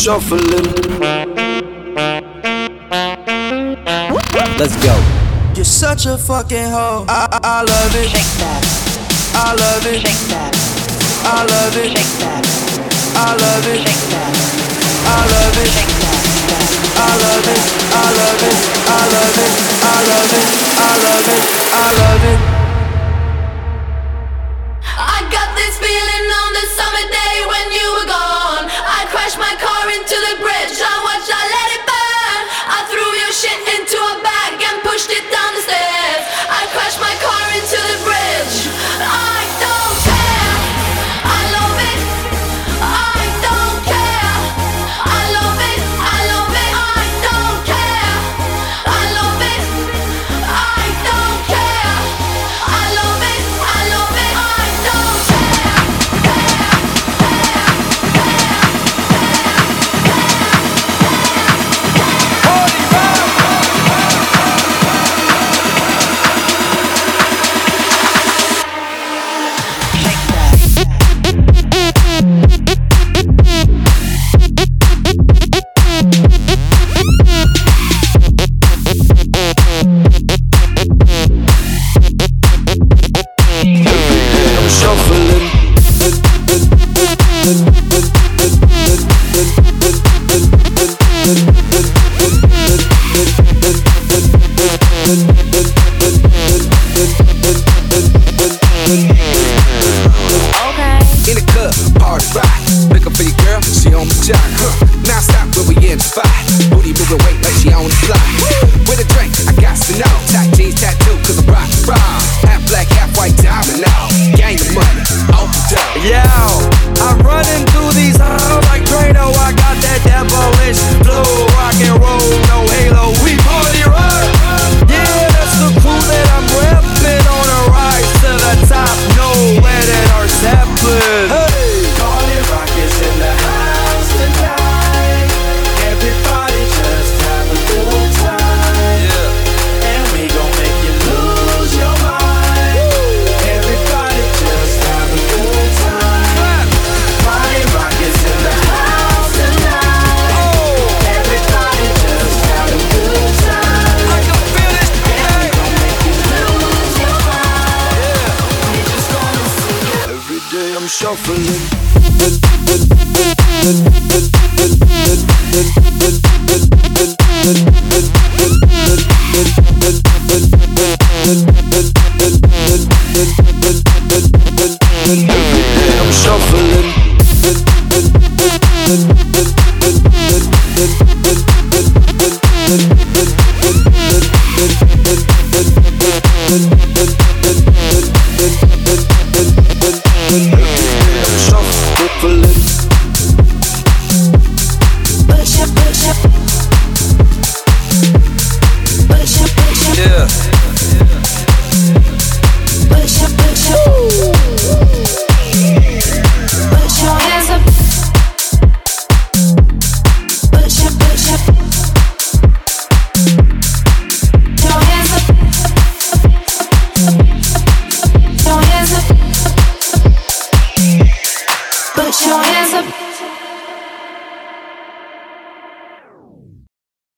shuffling. Let's go. You're such a fucking hoe. I love it. Shake that. I love it. Shake that. I love it. Shake that. I love it. Shake that. I love it. Shake that. I love it. I love it. I love it. I love it. I love it. I love it. I got this feeling on the summer day when you were gone. I crashed my car into the bridge. I watched, I let it burn. I threw your shit into a bag and pushed it down the stairs. I crashed my car into the bridge. I don't care. I love it. I don't care. I love it. I love it. I don't care. I love it. I don't care. I love it. I love it. I don't care. I'm shuffling. In the club, party rock. Looking for your girl, she on the jock. Now stop when we in the spot. Booty moving weight like she on the fly. With a drink, I got to know. Tight jeans, tattoo, cause I'm rock, raw. Half black, half white, diamond now. Gang of money, open up. Yo, I'm running through these halls like Drano. I got that devilish flow, rock and roll, no halo. We party rock. Yeah, that's the crew that I'm repping on a rise to the top. No letting our Zeppelin. Hey, Party rock is in the house tonight. Everybody just have a good time. And we gon' make you lose your mind. Everybody just have a good time. Party rock is in the house tonight. Everybody just have a good time. I can feel it. And we gon' make you lose your mind. We just wanna see you. Every day I'm shuffling. Every day I'm shuffling.